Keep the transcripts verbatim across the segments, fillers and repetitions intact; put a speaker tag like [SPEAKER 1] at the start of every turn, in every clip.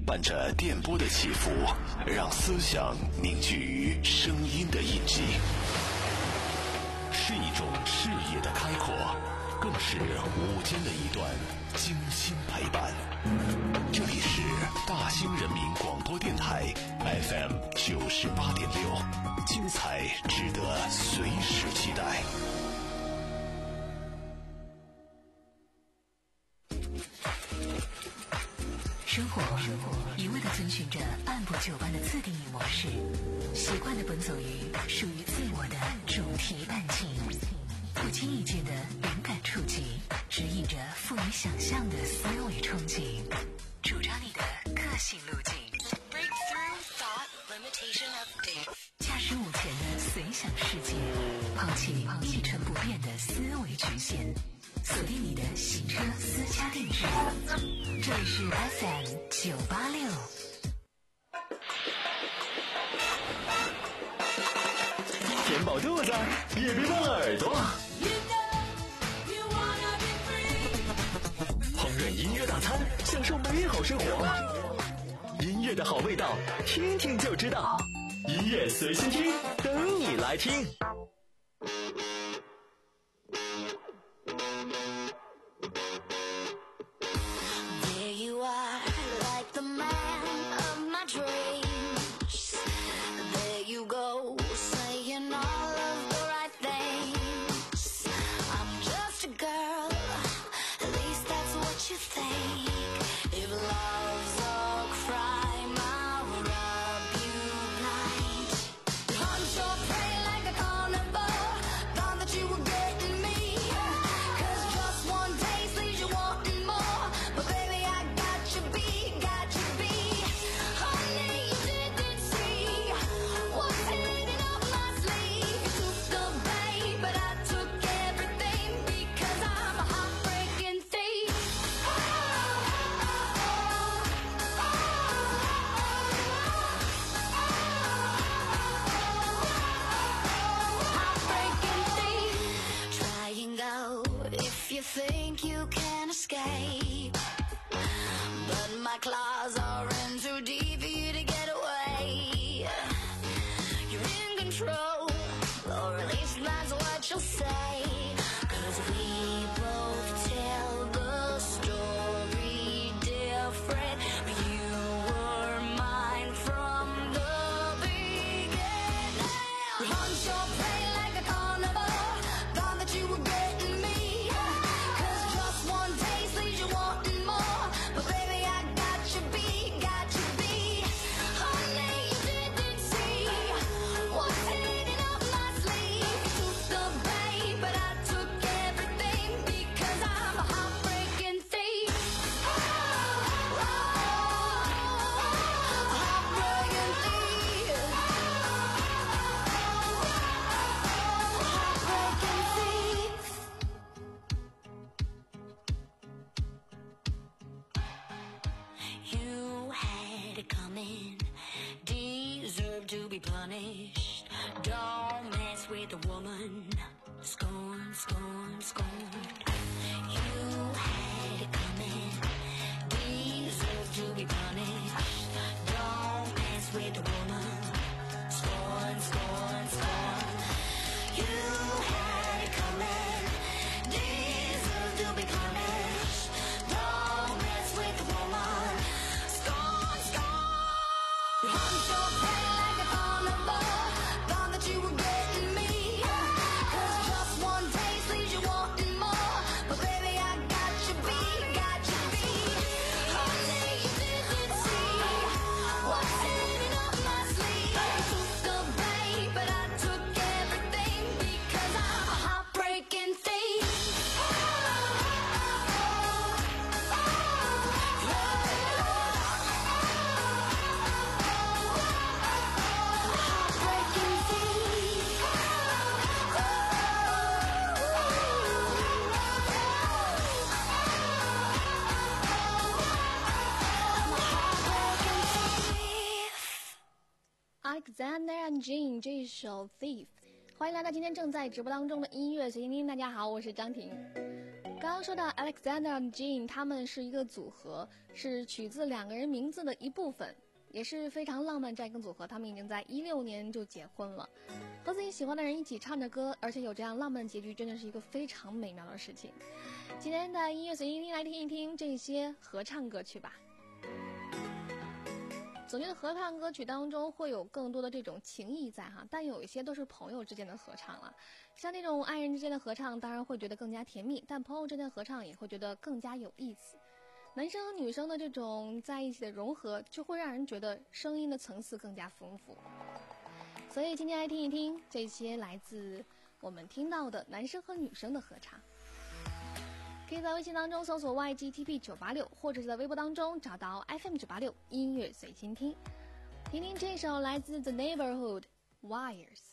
[SPEAKER 1] 伴着电波的起伏，让思想凝聚于声音的印记，是一种视野的开阔，更是午间的一段精心陪伴。这里是大兴人民广播电台 F M 九十八点六，精彩值得随时期待。
[SPEAKER 2] 生活一味地遵循着按部就班的自定义模式，习惯地奔走于属于自我的主题弹琴，不经意间的灵感触及，指引着富于想象的思维憧憬，主张你的个性路径。Breakthrough Thought Limitation Update， 驾驶午前的随想世界，抛弃一成不变的思维局限，锁定你的洗车私家定制。这里是 F M 九八六。
[SPEAKER 3] 填饱肚子，也别忘了耳朵。烹饪音乐大餐，享受美好生活。音乐的好味道，听听就知道。音乐随心听，等你来听。
[SPEAKER 4] You think you can escape, but my claws are in too deep for you to get away. You're in control, or at least that's what you'll say, 'cause we both tell the story different, but you were mine from the beginning. Hunt your prey like a carnivore, thought that you were getting me. Punished. Don't mess with a woman. Scorn, scorn, scorn. You had it coming. Deserve to be punished. Don't mess with a woman. Scorn, scorn, scorn. You had it coming. Deserve to be punished. Don't mess with a woman. Scorn, scorn. Hunt your prey like a carnivore, thought that you were getting me, 'cause just one taste leaves you wanting more, but baby I got you beat, got you beat. Honey, you didn't see what's hidden up my sleeve. I took the bait, but I took everything, because I'm a heartbreaking thief.
[SPEAKER 5] Alexander and Jean 这一首 Thief， 欢迎来到今天正在直播当中的音乐随心听。大家好，我是张婷。 刚刚说到 Alexander and Jean， 他们是一个组合，是取自两个人名字的一部分，也是非常浪漫这样一个组合。他们已经在一六年就结婚了，和自己喜欢的人一起唱着歌，而且有这样浪漫的结局，真的是一个非常美妙的事情。今天的音乐随心听，来听一听这些合唱歌曲吧。总觉得合唱歌曲当中会有更多的这种情谊在哈，但有一些都是朋友之间的合唱了。像那种爱人之间的合唱，当然会觉得更加甜蜜，但朋友之间的合唱也会觉得更加有意思。男生和女生的这种在一起的融合，就会让人觉得声音的层次更加丰富。所以今天来听一听这些来自我们听到的男生和女生的合唱。可以在微信当中搜索 Y G T P 九八六， 或者是在微博当中找到 F M 九八六 音乐随心听，听听这首来自 The Neighborhood Wires。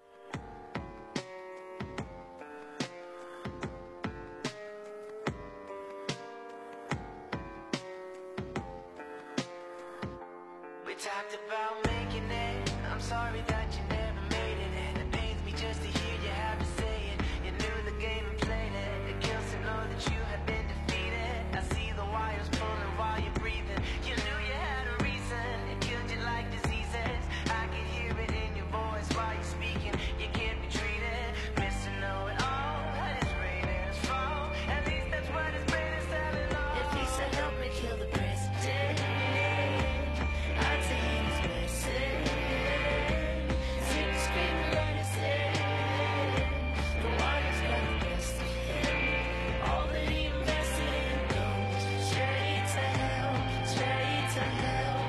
[SPEAKER 6] We talked about making it, I'm sorry that you never made it, and it pains me just to hear you have to say it. You knew the game and played it, it kills to know that you had been defeated. I see the wires pulling while you're breathing. You knew you had a reason, it killed you like diseases. I can hear it in your voice while you're speaking. You can't be treated, missing know it all. It's rain and it's fall, at least that's what his brain is telling all. If he said help me kill the president, I'd say he was missing. See him screaming like I said, the wires got the best of him. All that he invested in goes straight to hell, straight to hell.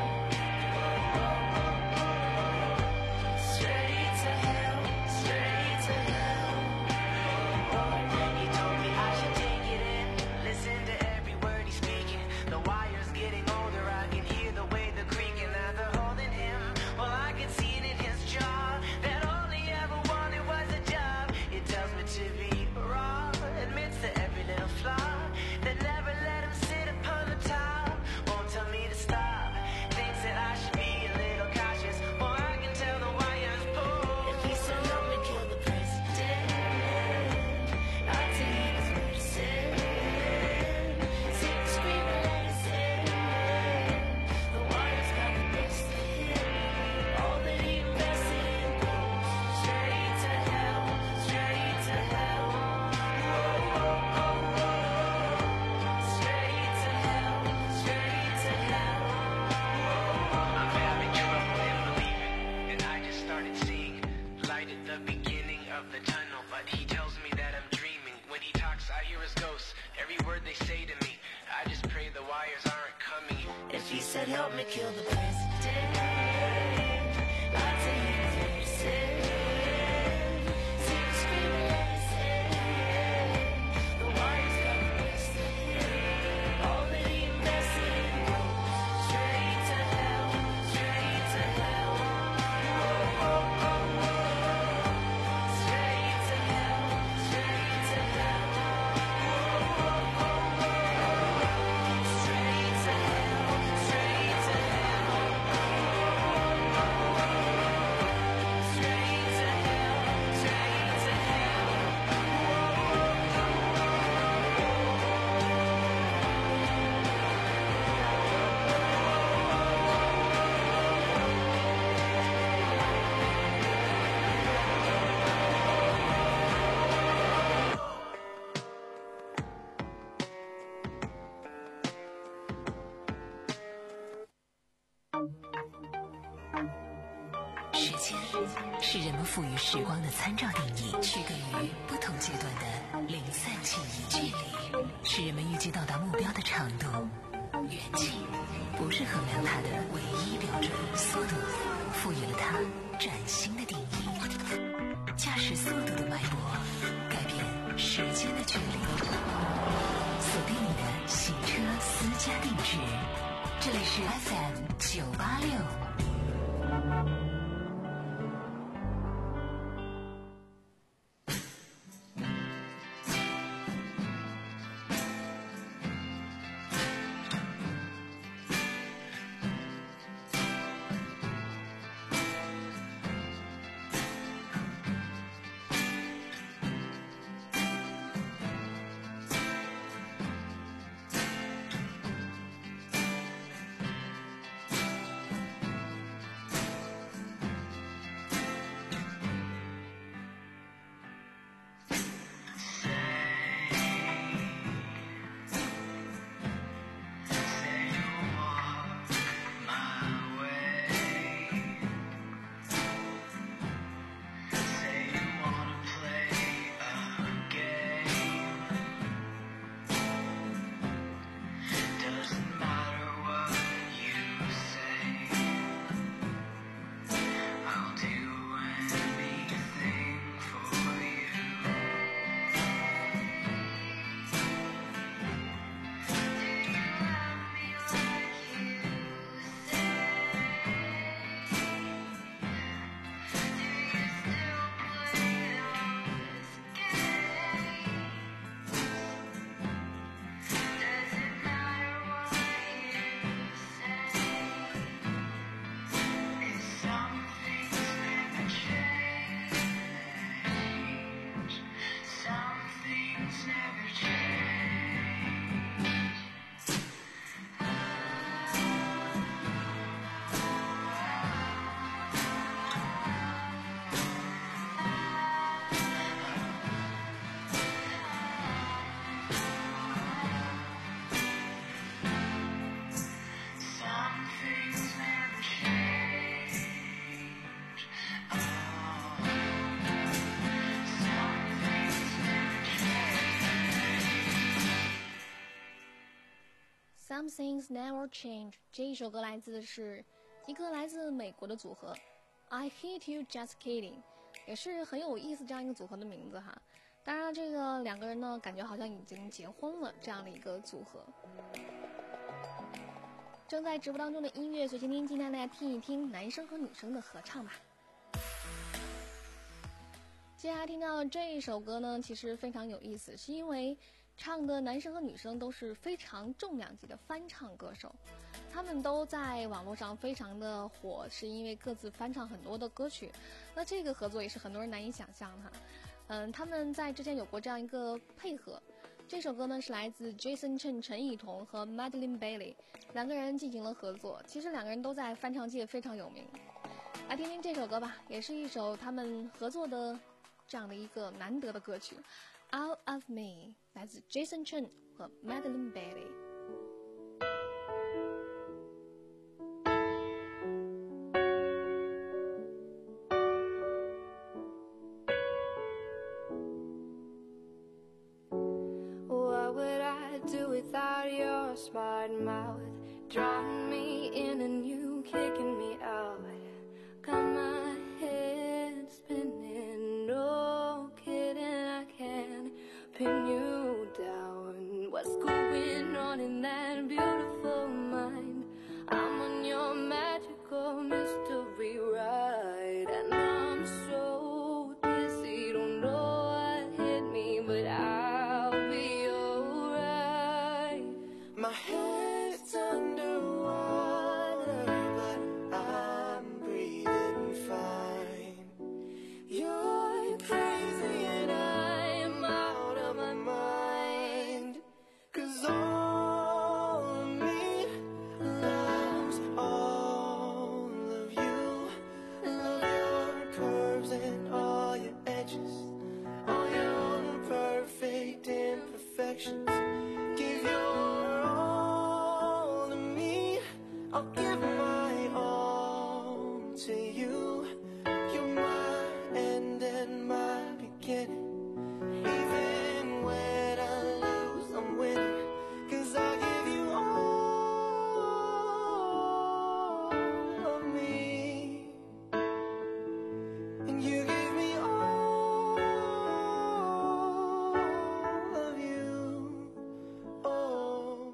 [SPEAKER 6] Straight to hell, straight to hell. He told me I should take it in, listen to every word he's speaking. The wire's getting older, I can hear the way they're creaking. Now they're holding him, well I can see it in his jaw, that all he ever wanted was a job. It tells me to be raw, admits to every little flaw, that never let him sit upon the top. Won't tell me to stop, thinks that I should be a little cautious. Well I can tell the wires pull. If he said help me kill the president, I'd say he was medicine. See him screaming like I said, the wires got the best of him. All that he invested in goes straight to hell, straight to hell. Straight to hell, straight to hell. I'm having trouble in believing, and I just started seeing light at the beginning of the tunnel. But he tells me that I'm dreaming. When he talks, I hear his ghost. Every word they say to me, I just pray the wires aren't coming. If he said help me kill the president, I'd say he was medicine. See him screaming like I said, the wires got the best of him. All that he invested in goes straight to hell, straight to hell. Straight to hell, straight to hell. Straight to hell, straight to hell. Straight to hell, straight to hell.
[SPEAKER 2] 时间是人们赋予时光的参照定义，区隔于不同阶段的零散记忆。距离是人们预计到达目标的长度，远近不是衡量它的唯一标准。速度赋予了它崭新的定义，驾驶速度的脉搏改变时间的距离。锁定你的行车私家定制，这里是 F M 九八六。
[SPEAKER 5] Some Things Never Change 这一首歌来自是一个来自美国的组合 I Hate You Just Kidding， 也是很有意思这样一个组合的名字哈。当然这个两个人呢感觉好像已经结婚了这样的一个组合。正在直播当中的音乐随心听，今天大家听一听男生和女生的合唱吧。接下来听到这一首歌呢其实非常有意思，是因为唱的男生和女生都是非常重量级的翻唱歌手，他们都在网络上非常的火，是因为各自翻唱很多的歌曲。那这个合作也是很多人难以想象哈。嗯，他们在之前有过这样一个配合。这首歌呢是来自 Jason Chen 陈以彤和 Madeline Bailey 两个人进行了合作，其实两个人都在翻唱界非常有名。来听听这首歌吧，也是一首他们合作的这样的一个难得的歌曲 Out of Me， 来自 Jason Chen 和 Madeline
[SPEAKER 7] Bailey。What would I do without your smart mouth, drawing me in and you kicking me out? Got my head spinning, no kidding, I can't pin you down. What's going on in that beautiful mind? I'm on your magical mystery ride, and I'm so dizzy, don't know what hit me, but I'll be alright.
[SPEAKER 6] My head's underwater, but I'm breathing fine.
[SPEAKER 7] You're crazy and I'm out of my mind.
[SPEAKER 6] 'Cause all of me loves all of you. Love your curves and all your edges, all your perfect imperfections. Give your all to me, I'll give my all to you. You're my end and my beginning. Even when I lose, I'm winning. 'Cause I give you all of me, and you give me all of you. Oh,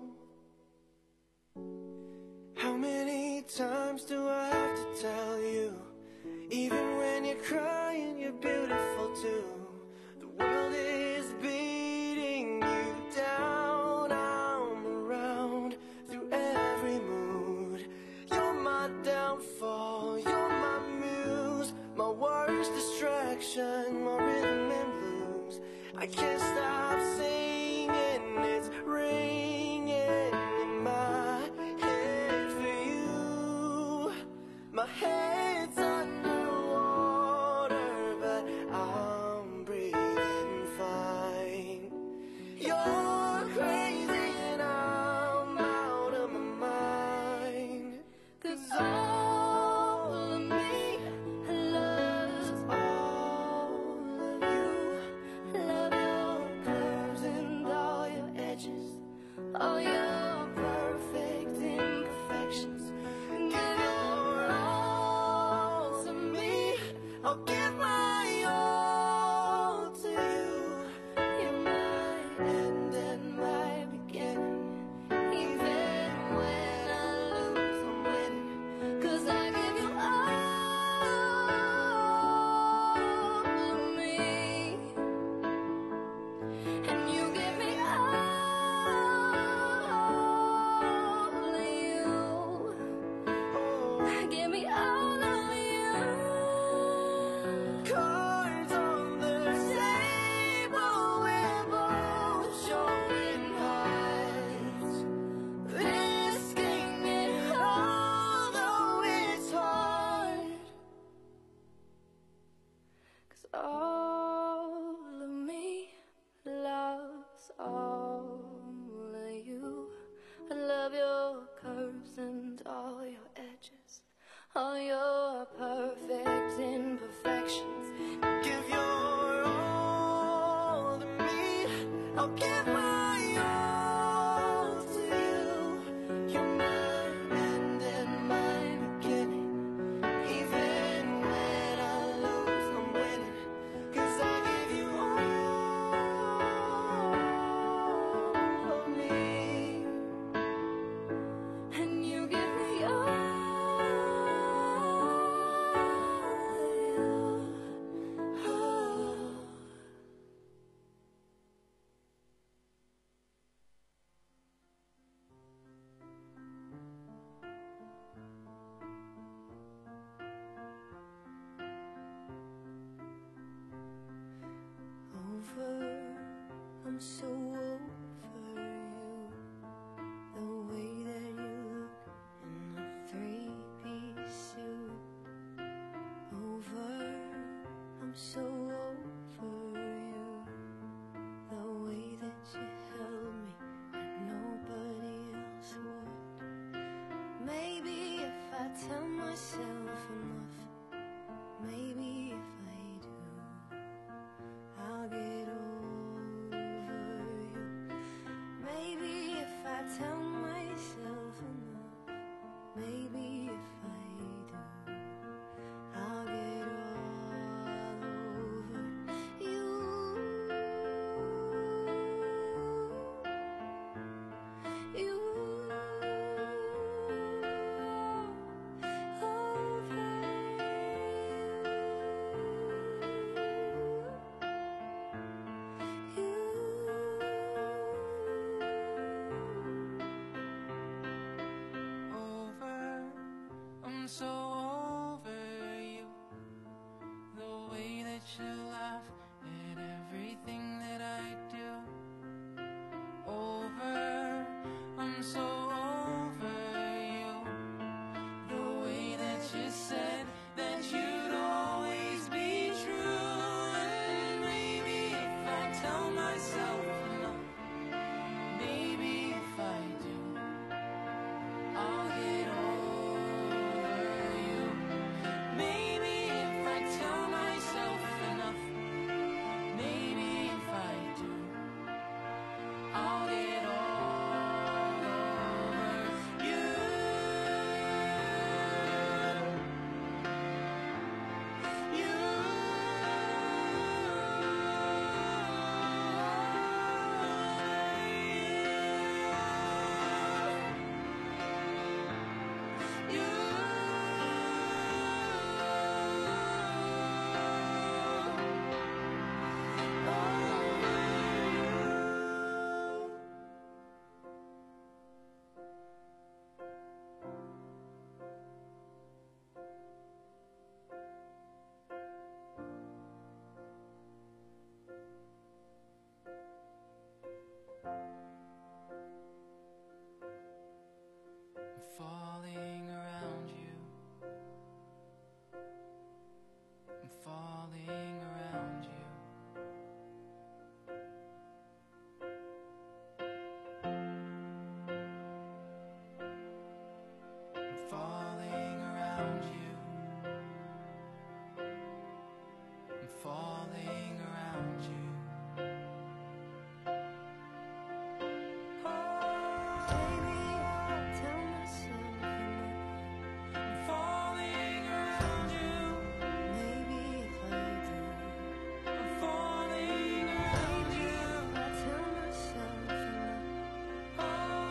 [SPEAKER 6] how many times do I have to tell you? Even when you're crying, you're beautiful too. The world is beating you down. I'm around through every mood. You're my downfall, you're my muse, my worst distraction, my rhythm and blues. I can't stop singing, it's ringing in my head for you. My head's underwater, but I'm breathing fine. You're crazy and I'm out of my mind.
[SPEAKER 7] 'Cause all of me loves
[SPEAKER 6] All of you,
[SPEAKER 7] love your curves and all your edges, all your perfect imperfections.
[SPEAKER 6] give your all to me, I'll give my all to you.
[SPEAKER 7] You're my
[SPEAKER 6] End and my beginning.
[SPEAKER 7] even when I lose, I'm winning. 'Cause I give you all of me, and you give me all of you.
[SPEAKER 6] Oh,
[SPEAKER 7] Give me all of you.
[SPEAKER 6] cards on the table, we're both showing hearts, risking it all, though it's hard.
[SPEAKER 7] 'Cause all of me loves all of you. I love your curves and all your edges, all your myself enough. Maybe if I do, I'll get over you. Maybe if I tell myself enough, maybe if I do, I'll get all over you. You over you.
[SPEAKER 6] Over, I'm so over you. The way that you laugh at everything that I do. Over, I'm so over you. The way that you said that you'd always be true. And maybe if I tell myself enough, maybe if I do, I'll get over you. Maybe if I tell myself enough, maybe if I do, I'll get all over you. You. I'm falling around you. I'm falling around you. I'm falling around you. I'm falling around you.
[SPEAKER 7] Maybe if I tell myself enough,
[SPEAKER 6] I'm falling around you.
[SPEAKER 7] maybe if I do,
[SPEAKER 6] I'm falling around you.
[SPEAKER 7] if I tell myself enough,
[SPEAKER 6] Oh,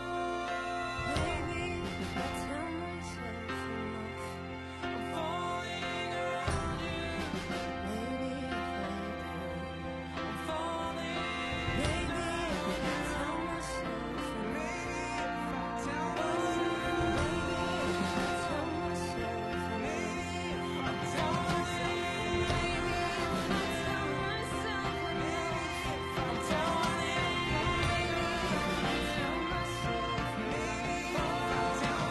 [SPEAKER 7] maybe if I tell myself enough,
[SPEAKER 6] I'm falling around you.
[SPEAKER 7] maybe if I do,
[SPEAKER 6] I'm falling.
[SPEAKER 7] maybe if I tell myself enough,
[SPEAKER 6] Maybe if I tell myself,
[SPEAKER 7] maybe if I tell myself enough,
[SPEAKER 6] maybe if I'm falling.
[SPEAKER 7] maybe if I tell myself enough,
[SPEAKER 6] I'm falling.
[SPEAKER 7] maybe if I tell myself enough.
[SPEAKER 6] Maybe if I tell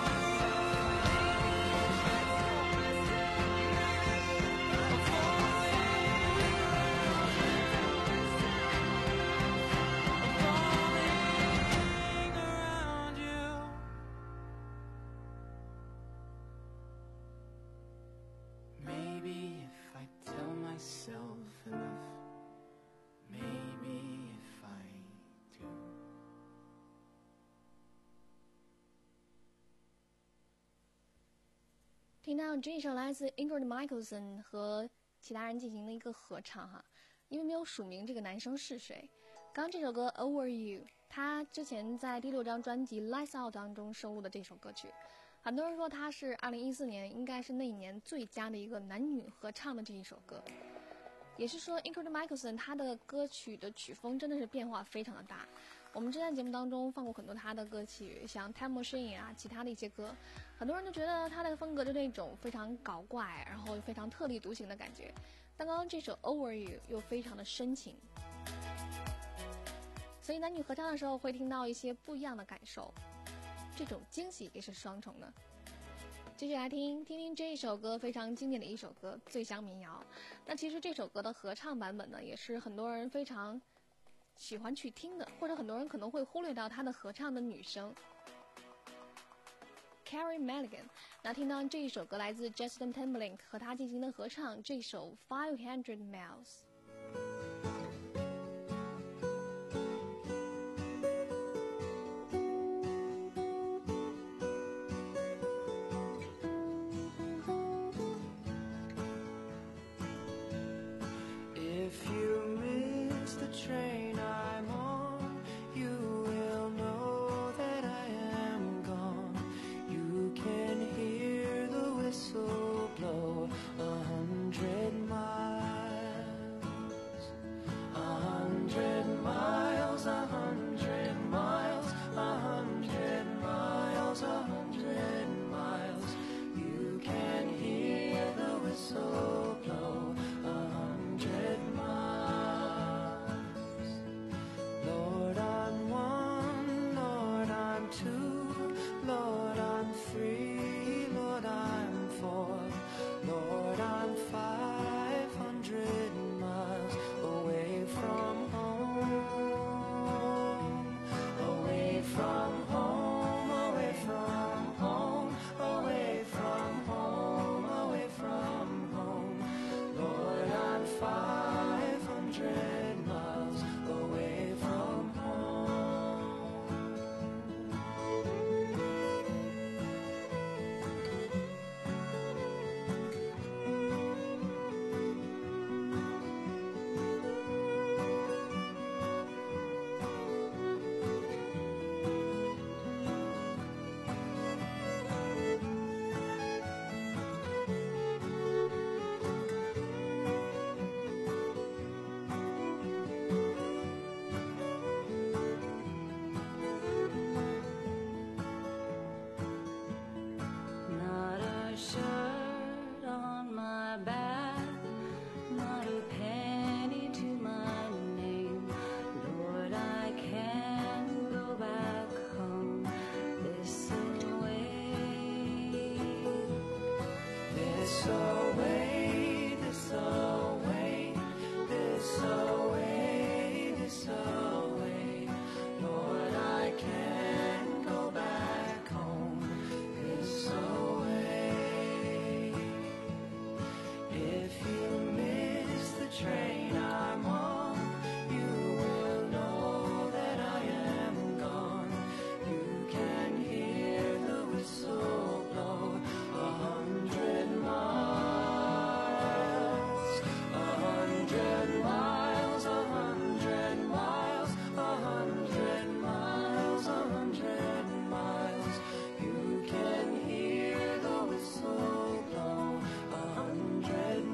[SPEAKER 6] falling around you. Maybe if I tell myself enough, maybe if I do.
[SPEAKER 5] 听到这一首来自 Ingrid Michaelson 和其他人进行的一个合唱哈，因为没有署名这个男生是谁。刚刚这首歌 Over You， 他之前在第六张专辑 Lights Out 当中收录的这首歌曲，很多人说他是二零一四年应该是那一年最佳的一个男女合唱的这一首歌。也是说 Ingrid Michaelson 他的歌曲的曲风真的是变化非常的大。我们之前节目当中放过很多他的歌曲，像 Time Machine 啊，其他的一些歌，很多人都觉得他的风格就那种非常搞怪，然后非常特立独行的感觉。但刚刚这首 Over You 又非常的深情，所以男女合唱的时候会听到一些不一样的感受，这种惊喜也是双重的。继续来听听听这一首歌，非常经典的一首歌《醉乡民谣》。那其实这首歌的合唱版本呢，也是很多人非常喜欢去听的，或者很多人可能会忽略到它的合唱的女生 Carey Mulligan。那听到这一首歌来自 Justin Timberlake 和他进行的合唱，这首 Five Hundred
[SPEAKER 6] Miles。If you miss the train I'm on, you will know that I am gone. You can hear the whistle blow a hundred miles. A hundred miles, a hundred miles, a hundred miles, a hundred miles. You can hear the whistle blow a hundred miles. Lord, I'm one, Lord, I'm two, Lord, I'm three, Lord, I'm four, Lord, I'm five hundred miles away from home, away from home, away from home, away from home, away from home. Lord, I'm five hundred miles away from home. Not a shirt on my back, not a penny to my name. Lord, I can't go back home this away. This away, this away, this away, this away. Lord, I can't go back home this away. If you miss the train I'm on, you will know that I am gone. You can hear the whistle blow a hundred miles, a hundred miles, a hundred miles, a hundred miles, a hundred miles. You can hear the whistle blow a hundred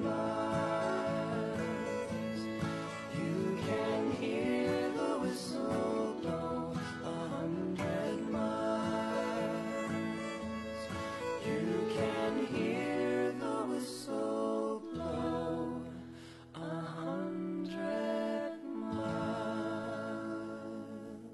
[SPEAKER 6] miles. You can hear the whistle blow a hundred miles. You can hear the whistle blow a hundred miles.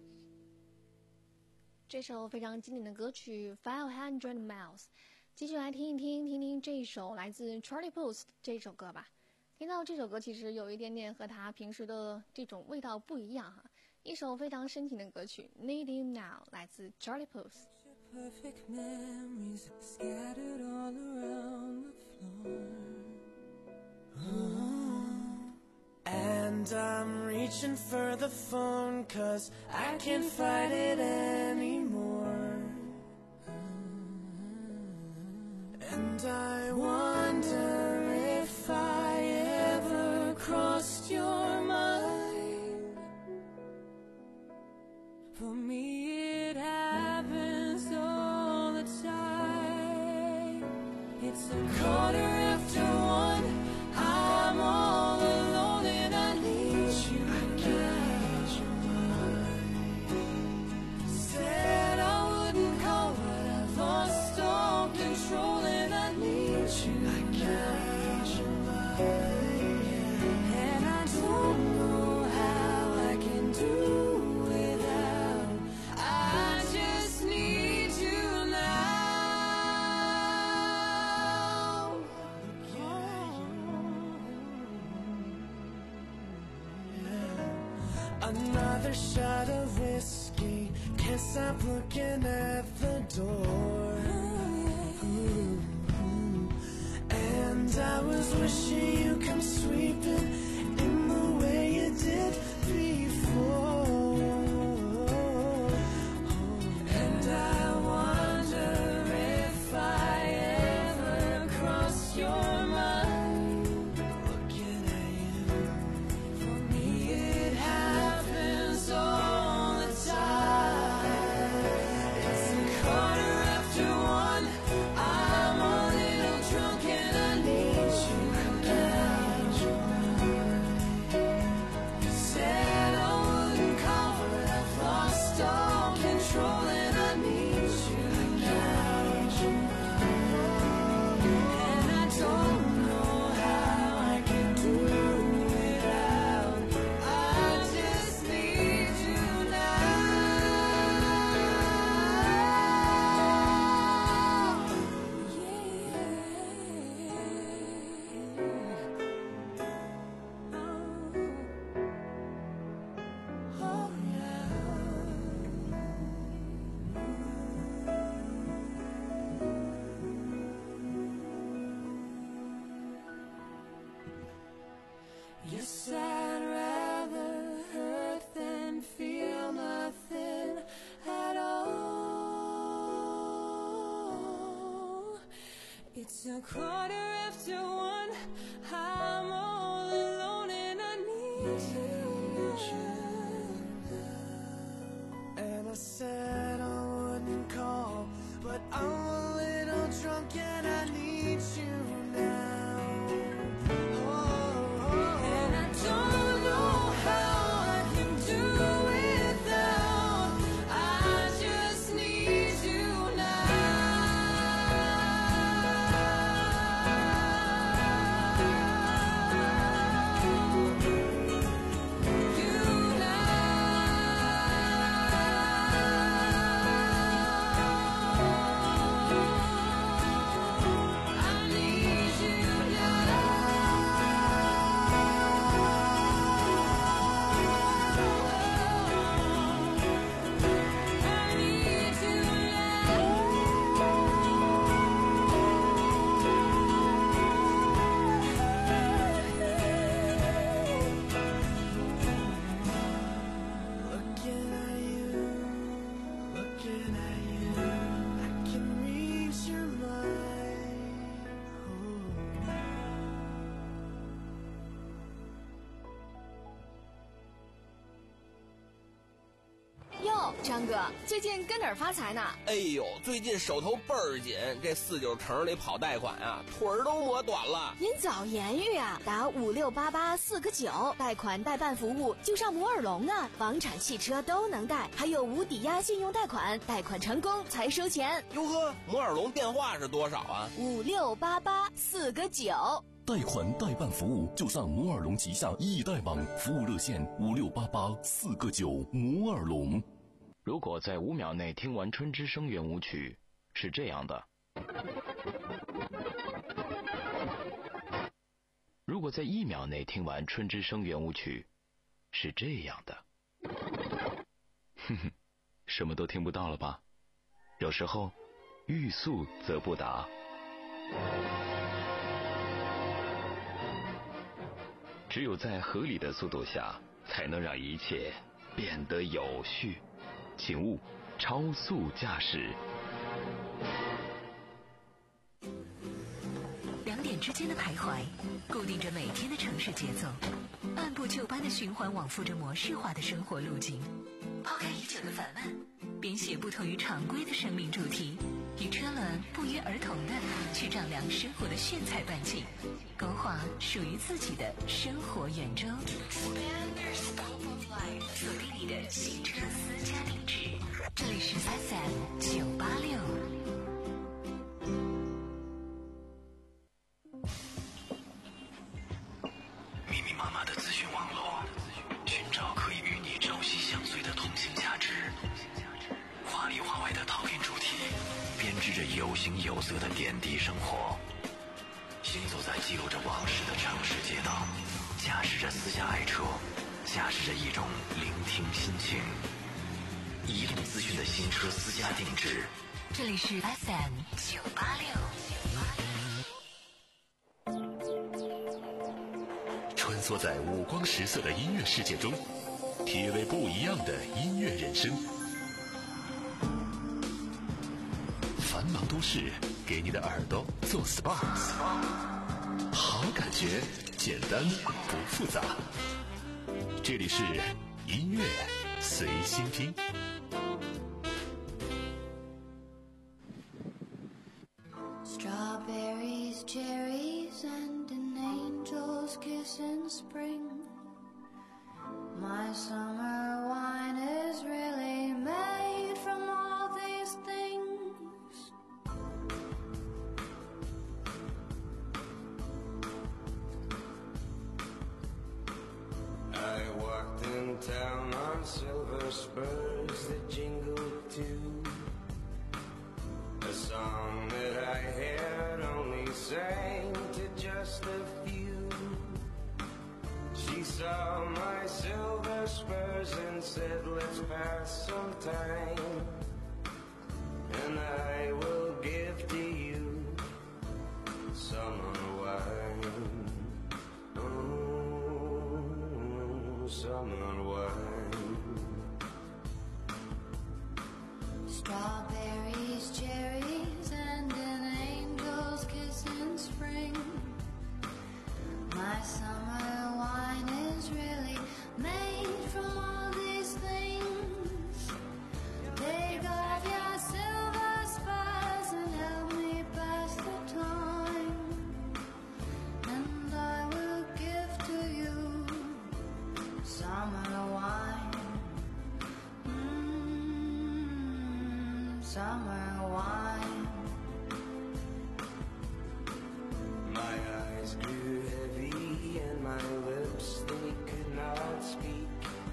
[SPEAKER 5] 这首非常经典的歌曲 Five Hundred Miles。继续来听一听，听听这一首来自 Charlie Puth 这首歌吧。听到这首歌，其实有一点点和他平时的这种味道不一样哈。一首非常深情的歌曲 Need Him Now 来自 Charlie Puth。
[SPEAKER 6] Perfect memories scattered all around the floor. And I'm reaching for the phone 'cause I can't fight it anymore. And I wonder if I ever crossed your mind. For me it happens all the time. It's a quarter after one, I'm all alone and I need you. Said I wouldn't call, but I've lost all control and I need you. And I don't know how I can do without. I just need you now. Another shot of whiskey
[SPEAKER 8] gate, can't stop looking at the door. Ooh. And I was wishing you come sweeping in the way you did before. And I wonder if I ever cross your mind. Looking at you, for me it happens all the time. It's a quarter after one, I'm a little drunk and I need you now. Said I wouldn't call, but I've lost all control and I need you now. And I don't know how I can do without. I just need you now. Oh, yes, I'd rather hurt than feel nothing at all. It's a quarter after one, I'm all alone and I need you. And I said I wouldn't call, but I'm a little drunk and I need you now. And I don't know how I can do without. I just need you now. You now. I need you I need you Looking at you, looking at you, I can read your mind. Oh.
[SPEAKER 9] 哟，张哥，最近跟哪儿发财呢？
[SPEAKER 10] 哎呦，最近手头倍儿紧，这四九城里跑贷款啊，腿儿都磨短了。
[SPEAKER 9] 您早言语啊，打五六八八四个九，贷款代办服务就上摩尔龙啊，房产、汽车都能贷，还有无抵押信用贷款，贷款成功才收钱。
[SPEAKER 10] 哟呵，摩尔龙电话是多少啊？
[SPEAKER 9] 五六八八四个九。
[SPEAKER 1] 贷款代办服务就上摩尔龙旗下易贷网，服务热线五六八八四个九。摩尔龙。
[SPEAKER 11] 如果在五秒内听完春之声圆舞曲，是这样的；如果在一秒内听完春之声圆舞曲，是这样的。哼哼，什么都听不到了吧？有时候，欲速则不达。只有在合理的速度下，才能让一切变得有序。请勿超速驾驶。
[SPEAKER 2] 两点之间的徘徊，固定着每天的城市节奏，按部就班的循环往复着模式化的生活路径。抛开已久的烦闷，编写不同于常规的生命主题，与车轮不约而同的去丈量生活的炫彩半径，勾画属于自己的生活圆周。锁定你的新车私家定制，这里是 F M 九八六。
[SPEAKER 1] 密密麻麻的资讯网络，寻找可以与你朝夕相随的同性价值。话里话外的讨论主题，编织着有形有色的点滴生活。行走在记录着往事的城市街道，驾驶着私家爱车，驾驶着一种聆听心情。
[SPEAKER 3] 移动资讯的新车私家定制。
[SPEAKER 2] 这里是 F M 九八六。
[SPEAKER 1] 穿梭在五光十色的音乐世界中，体味不一样的音乐人生。繁忙都市给你的耳朵做 S P A， 好感觉简单不复杂。这里是音乐随心听。
[SPEAKER 7] Strawberries, cherries, and an angel's kiss in spring. My summer wine is really made from all these things.
[SPEAKER 8] I walked in town on silver spurs that jingled too. A song that I had only sang to just a few. She saw my silver spurs and said, let's pass some time, and I will give to you summer wine. Oh, summer wine.
[SPEAKER 7] Strawberries, cherries, and an angel's kiss in spring. My summer wine is really made from all these things. Take off your silver spurs and help me pass the time, and I will give to you summer wine. Mm, summer wine.
[SPEAKER 8] My eyes grew heavy and my lips, they could not speak.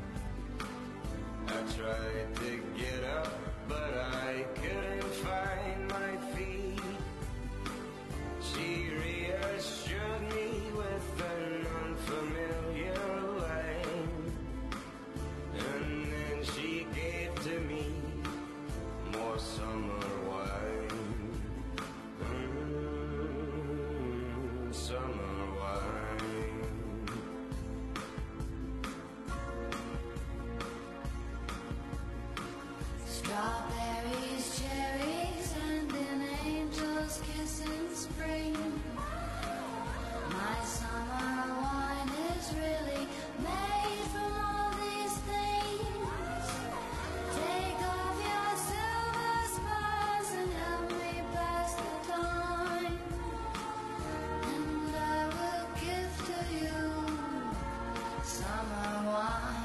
[SPEAKER 8] I tried to get up, but I couldn't find my feet. She reassured me with an unfamiliar line, and then she gave to me more summer wine. Mm, summer wine.
[SPEAKER 7] Strawberries, cherries, and an angel's kiss in spring. My summer wine is really made from all these things. Take off your silver spurs and help me pass the time, and I will give to you summer wine.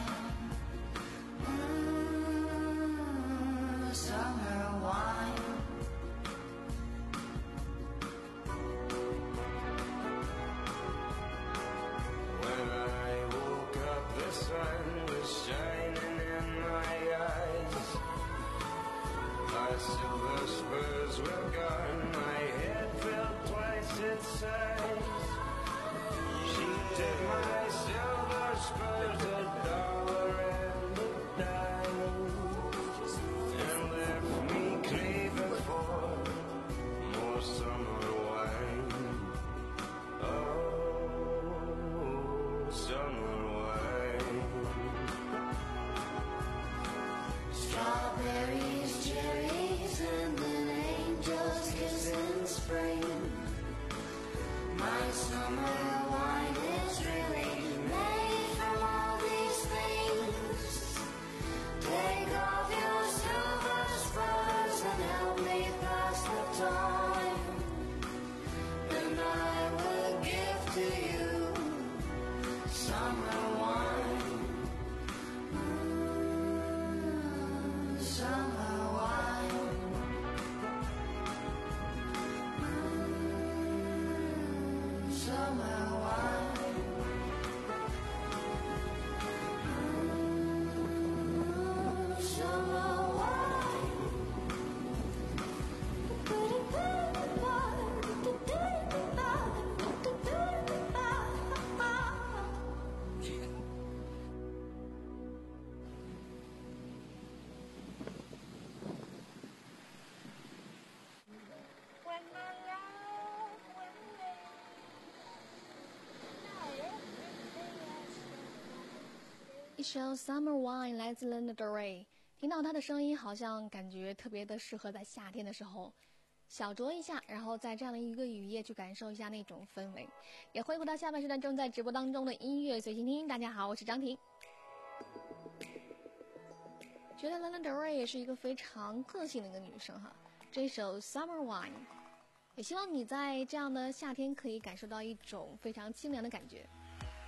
[SPEAKER 7] Mm, summer wine.
[SPEAKER 8] When I woke up, the sun was shining in my eyes. My silver spurs were gone, my head felt twice its size. She took my silver spurs, a dollar and a dime, and left me craving for more summer wine. Oh, summer wine.
[SPEAKER 7] Strawberries, cherries, and an angel's kiss in spring. My summer wine is really made from all these things. Take off your silver spurs and help me pass the time, and I will give to you summer wine. Mm, summer wine. Mm, summer wine. Mm, summer wine.
[SPEAKER 5] 一首 Summer Wine 来自 Lana Del Rey， 听到她的声音好像感觉特别的适合在夏天的时候小酌一下，然后在这样的一个雨夜去感受一下那种氛围。也欢迎回到下半时段正在直播当中的音乐随心听，大家好，我是张婷。觉得 Lana Del Rey 也是一个非常个性的一个女生哈，这首 Summer Wine 也希望你在这样的夏天可以感受到一种非常清凉的感觉。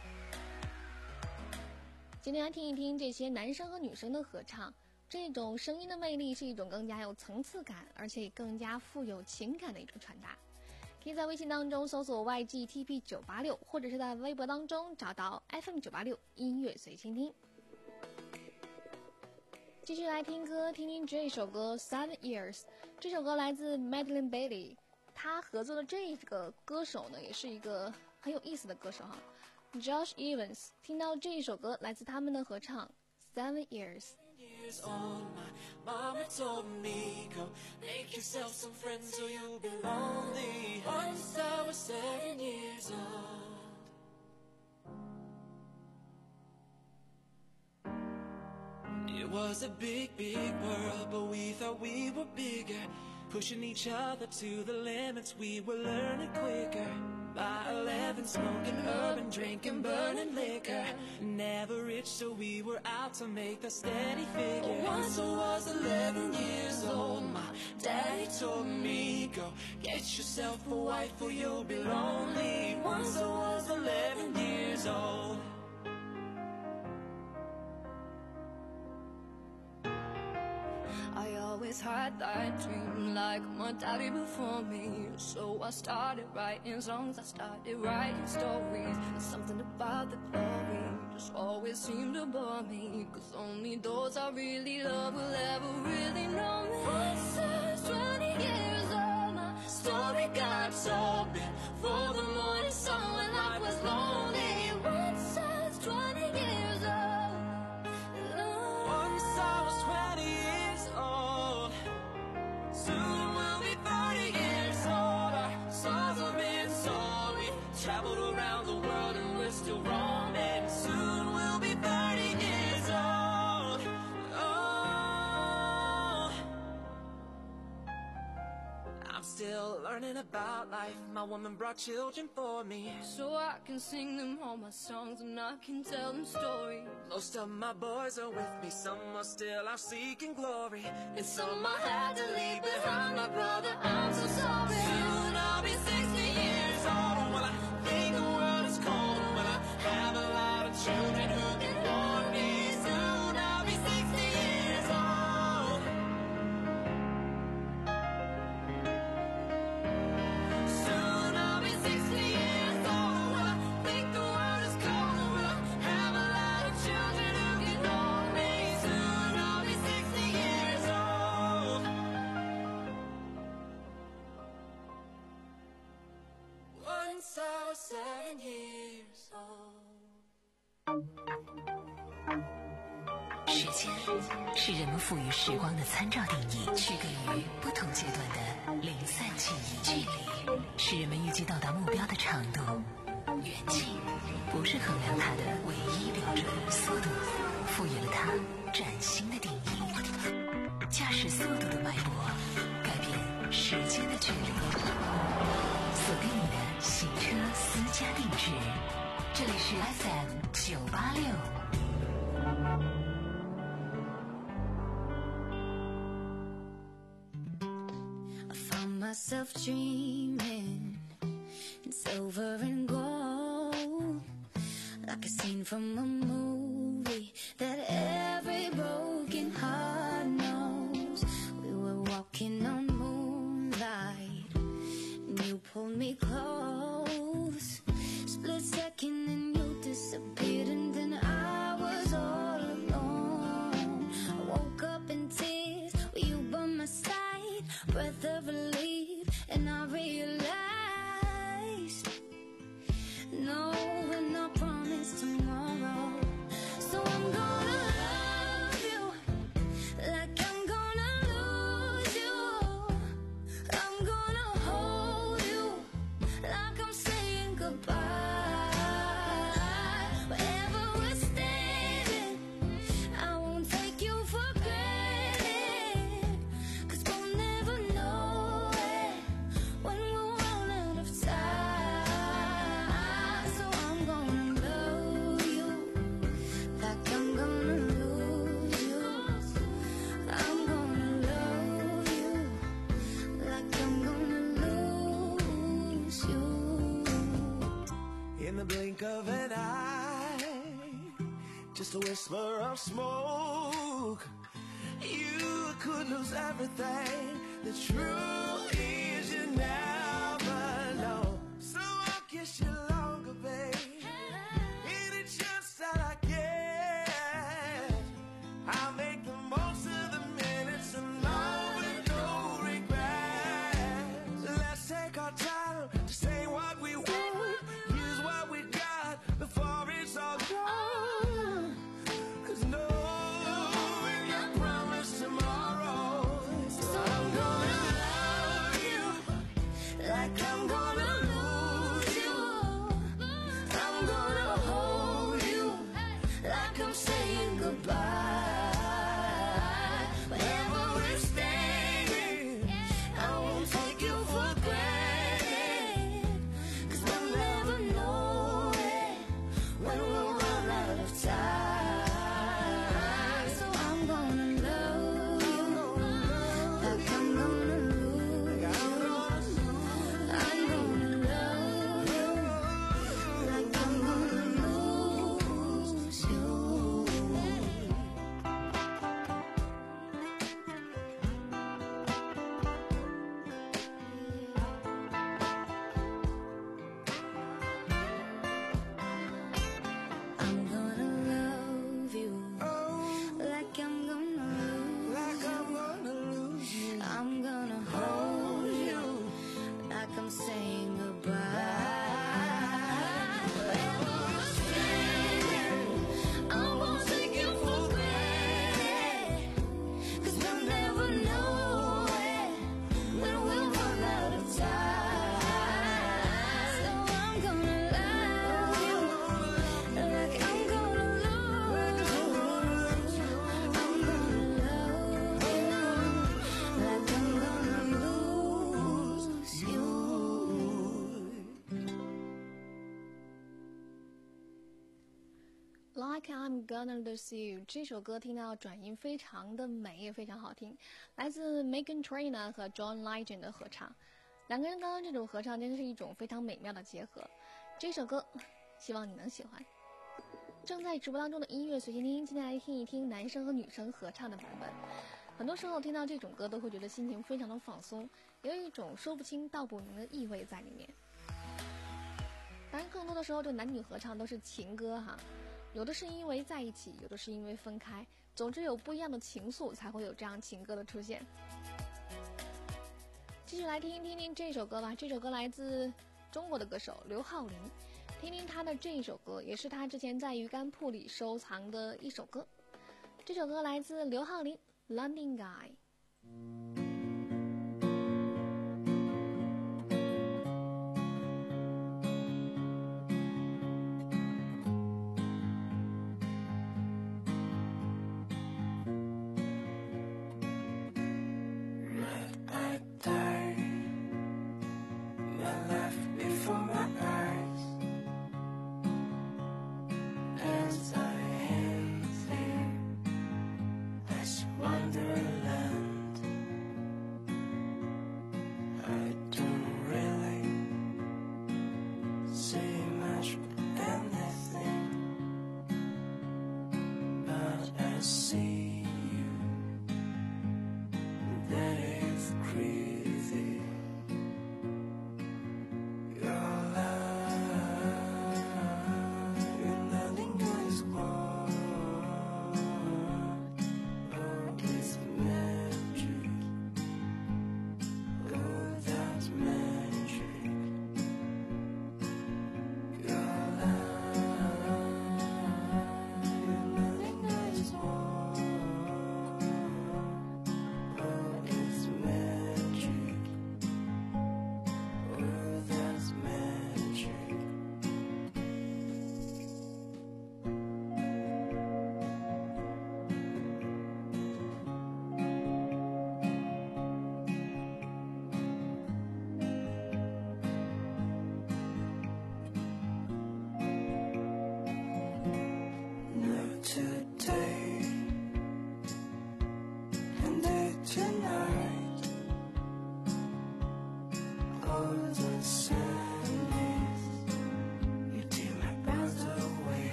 [SPEAKER 5] 今天来听一听这些男生和女生的合唱，这种声音的魅力是一种更加有层次感而且更加富有情感的一种传达。可以在微信当中搜索 Y G T P 九八六， 或者是在微博当中找到 F M 九八六 音乐随心听。继续来听歌，听听这首歌 Seven Years。 这首歌来自 Madeline Bailey， 她合作的这个歌手呢也是一个很有意思的歌手哈， Josh Evans。 听到这一首歌来自他们的合唱 Seven Years。
[SPEAKER 8] Years old, my mama told me, go make yourself some friends or you'll be lonely. Once I was seven years old. It was a big, big world, but we thought we were bigger. Pushing each other to the limits, we were learning quicker. By eleven, smoking urban, drinking, burning liquor. Never rich, so we were out to make a steady figure. Once I was eleven years old, my daddy told me, go get yourself a wife or you'll be lonely. Once I was eleven years old. I always had that dream like my daddy before me. So I started writing songs, I started writing stories. And something about the glory just always seemed to bore me, cause only those I really love will ever really know me. Once I was twenty years old, my story got told before the morning sun when life was lonely. Once I was twenty years old, once I was twenty years old. Soon we'll be thirty years old. Our songs have been sold. We've traveled around the world and we're still roaming. Soon we'll be thirty years old. Oh, I'm still learning about life. My woman brought children for me, so I can sing them all my songs and I can tell them stories. Most of my boys are with me, some are still out seeking glory, and some I had to leave behind. My brother, I'm so sorry. Soon I'll be sixty years old. Well, I think the world is cold. Well, I have a lot of children who can warm me. Soon I'll be sixty years old. Soon I'll be sixty years old. Well, I think the world is cold. Well, I have a lot of children who can hold me. Soon I'll be sixty years old. Once I was seven years old.
[SPEAKER 2] 时间是人们赋予时光的参照定义，区隔于不同阶段的零散记忆。距离是人们预计到达目标的长度，远近不是衡量它的唯一标准。速度赋予了它崭新的定义，驾驶速度的脉搏改变时间的距离。锁定你的行车私家定制，这里是 F M 九八六。
[SPEAKER 7] Myself dreaming in silver and gold, like a scene from a movie that every broken heart knows. We were walking on moonlight and you pulled me close. Split second and you disappeared, and then I was all alone. I woke up in tears with you by my side, breath of relief, and I realized, no, we're not promised tomorrow. So I'm gonna love you like I'm gonna lose you. I'm gonna hold you like I'm saying goodbye.
[SPEAKER 12] just a whisper of smoke. You could lose everything. The truth is you never know. So I'll kiss you longer, babe. Any chance that I get, I'll make the most of the minutes alone with no regrets. Let's take our time to say what we want, use what we got before it's all gone. Cause no one can promise tomorrow. So I'm gonna love you like I'm gonna lose you. I'm gonna hold you like I'm saying goodbye. Wherever we're standing, I won't take you for granted. Cause we'll never know it when we'll run out of time. So I'm gonna love you like I'm gonna lose you. I'm gonna love you like I'm gonna lose you. I'm gonna love you like I'm gonna lose like I'm gonna lose you. I'm gonna hold you like I'm saying goodbye. Wherever we're standing, I won't take you for granted. Cause we'll never know it when we'll run out of time. So I'm gonna love you like I'm gonna lose you. I'm gonna love you like I'm gonna lose you.
[SPEAKER 5] Like I'm Gonna Lose You 这首歌听到转音非常的美，也非常好听，来自 Meghan Trainor 和 John Legend 的合唱。两个人刚刚这种合唱真的是一种非常美妙的结合。这首歌希望你能喜欢。正在直播当中的音乐随心听，今天来听一听男生和女生合唱的版本。很多时候听到这种歌都会觉得心情非常的放松，有一种说不清道不明的意味在里面。当然更多的时候这男女合唱都是情歌哈，有的是因为在一起，有的是因为分开，总之有不一样的情愫才会有这样情歌的出现。继续来听一听听这首歌吧，这首歌来自中国的歌手刘浩霖，听听他的这一首歌，也是他之前在鱼竿铺里收藏的一首歌。这首歌来自刘浩霖 London Guy。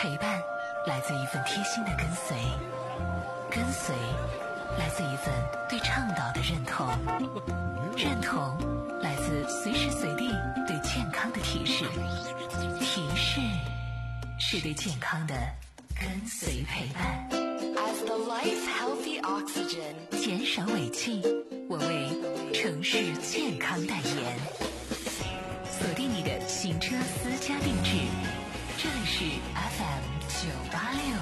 [SPEAKER 2] 陪伴来自一份贴心的跟随，跟随来自一份对倡导的认同，认同来自随时随地对健康的提示，提示是对健康的跟随陪伴。
[SPEAKER 9] As the life healthy oxygen，
[SPEAKER 2] 减少尾气，我为城市健康代言。锁定你的行车私家定制，这里是 F M 九八六。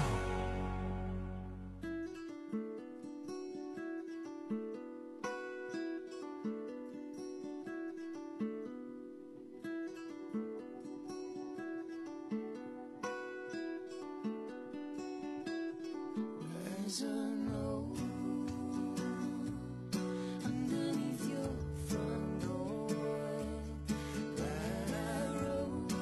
[SPEAKER 12] There's a note underneath your front door that I wrote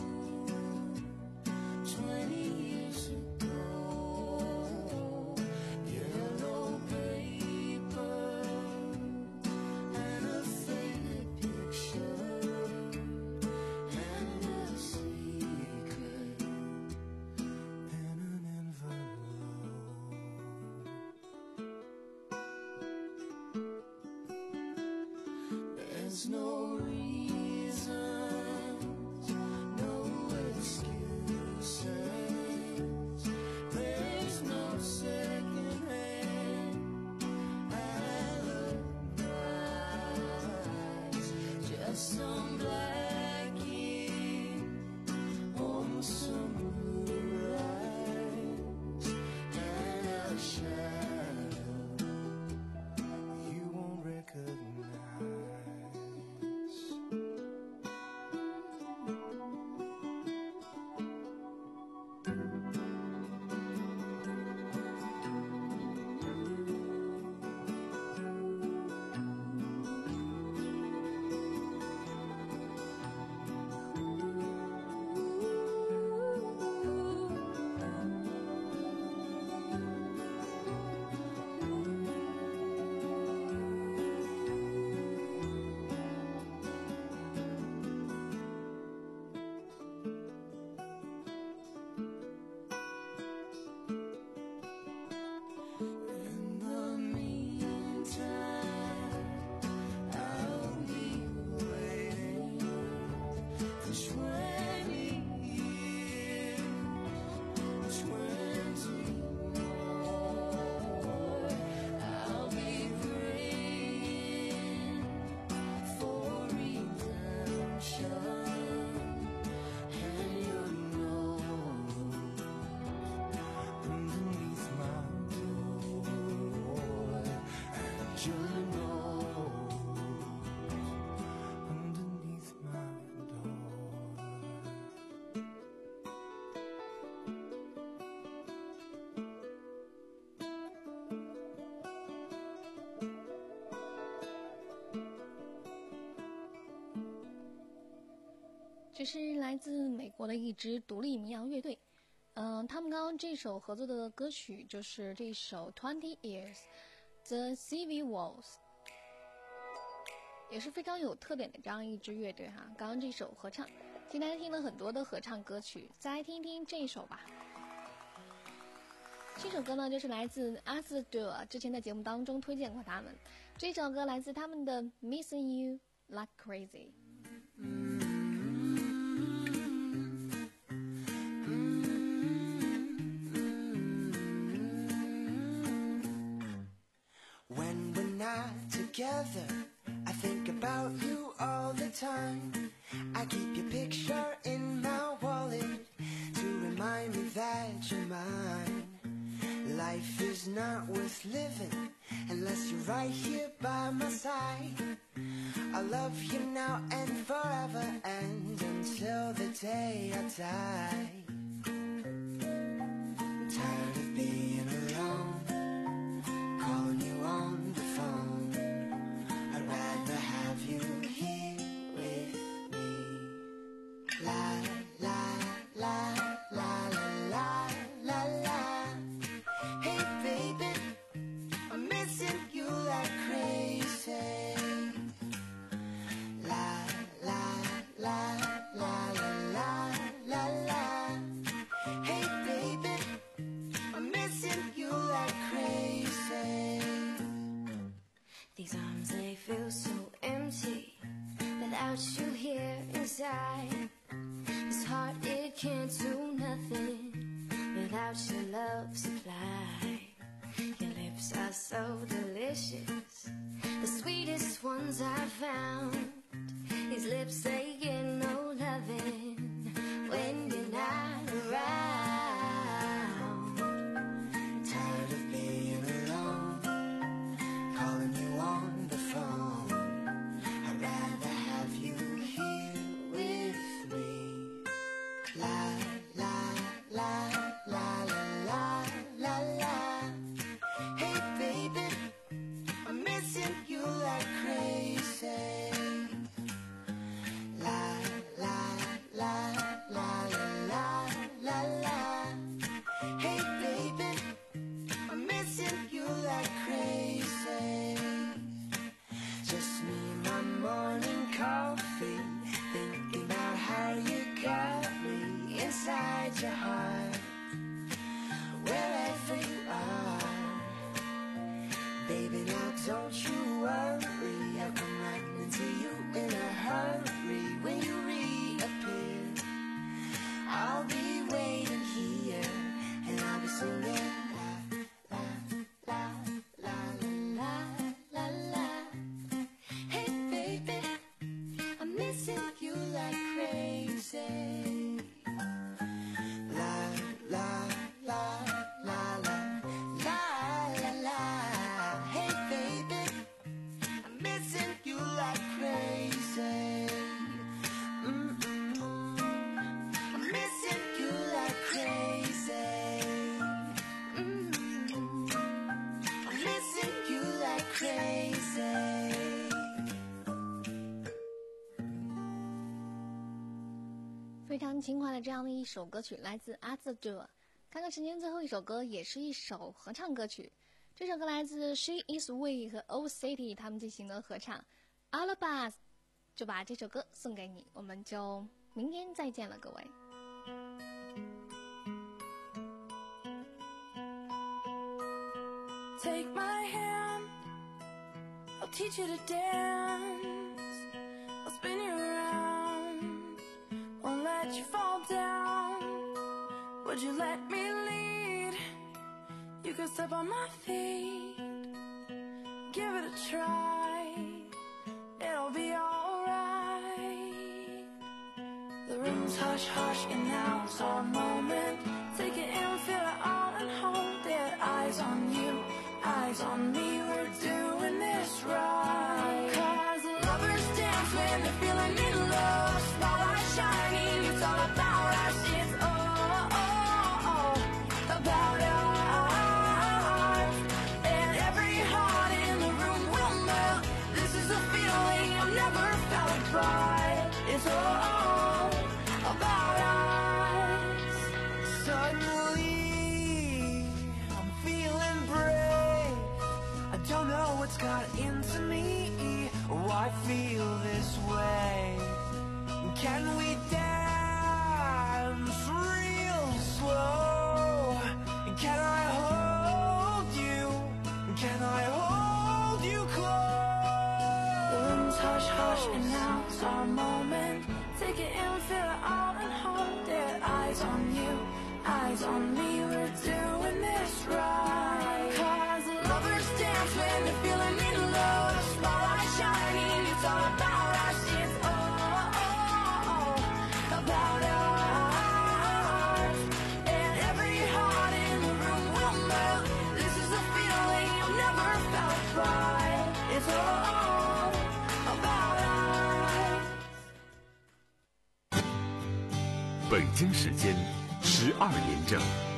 [SPEAKER 12] twenty years ago. Yellow paper and a faded picture and a secret in an envelope. There's no reason, no excuses. There's no second hand alibis. Just some black ink on some blue eyes and a shadow you won't recognize. In the meantime, I'll be waiting for twenty years, twenty more. I'll be praying for redemption, and you know underneath my door, and you know underneath my door. .
[SPEAKER 5] 这是来自美国的一支独立民谣乐队，嗯，他们刚刚这首合作的歌曲就是这首 Twenty Years The C V Walls， 也是非常有特点的这样一支乐队哈。刚刚这首合唱，今天听了很多的合唱歌曲，再来听一听这一首吧。这首歌呢，就是来自阿斯杜尔，之前在节目当中推荐过他们。这首歌来自他们的 Missing You Like Crazy。
[SPEAKER 12] When we're not together, I think about you all the time. I keep your picture in my wallet to remind me that you're mine. Life is not worth living unless you're right here by my side. I love you now and forever and until the day I die. I'm tired of being alone, calling you on the phone. I'd rather have you here with me. La la la la la la la. Hey baby, I'm missing you like crazy. La la la la la la la la.
[SPEAKER 7] missing you like crazy.
[SPEAKER 8] These arms, they feel so empty without you here inside. This heart, it can't do nothing without your love supply. Your lips are so delicious, the sweetest ones I've found. These lips, they get no loving when you're not around.
[SPEAKER 7] Tired of being alone, calling you on the phone. I'd rather have you here with me. La la la la la la la. Hey baby, I'm missing you like crazy. La la la la la la la. Hey baby, I'm missing you like crazy. Just me and my morning coffee, thinking about how you got me inside your heart. Wherever you are, baby, now don't you worry, I'll come right into you in a hurry. When you reappear, I'll be waiting here, and I'll be singing la la la la la la la. Hey baby, I'm missing you like crazy. La la la la la la la la. Hey baby, I'm missing you like crazy. Mm-mm. I'm missing you like crazy. Mm-mm. I'm missing you like crazy.
[SPEAKER 5] 非常轻快的这样的一首歌曲，来自阿兹哲。看看时间，最后一首歌也是一首合唱歌曲。这首歌来自 She Is We 和 Old City 他们进行的合唱。All of Us 就把这首歌送给你，我们就明天再见了，各位。
[SPEAKER 12] Take my hand, I'll teach you to dance. I'll spin you around, won't let you fall down. Would you let me lead? You could step on my feet, give it a try, it'll be alright. The room's hush hush and now it's our moment. Take it in, feel it all and hold it. Eyes on you, eyes on me, we're doing this right. Cause lovers dance when they're feeling in love. Spotlight shining, it's all about us. It's all, all, all about us. And every heart in the room will melt. This is a feeling I've never felt right. It's all about us. Suddenly I'm feeling brave. I don't know what's got into me, why I feel this way. Can we dance real slow? Can I hold you? Can I hold you close? The room's hush hush and now it's our moment. Take it in, feel it all and hold it. Eyes on you, eyes on me, we're doing this right. Cause lovers dance when they're feeling in love. Spotlight shining, it's all about us. It's all, all, all about us. And every heart in the room will melt. This is a feeling I've never felt right. It's all about us.
[SPEAKER 1] 北京时间十二点整。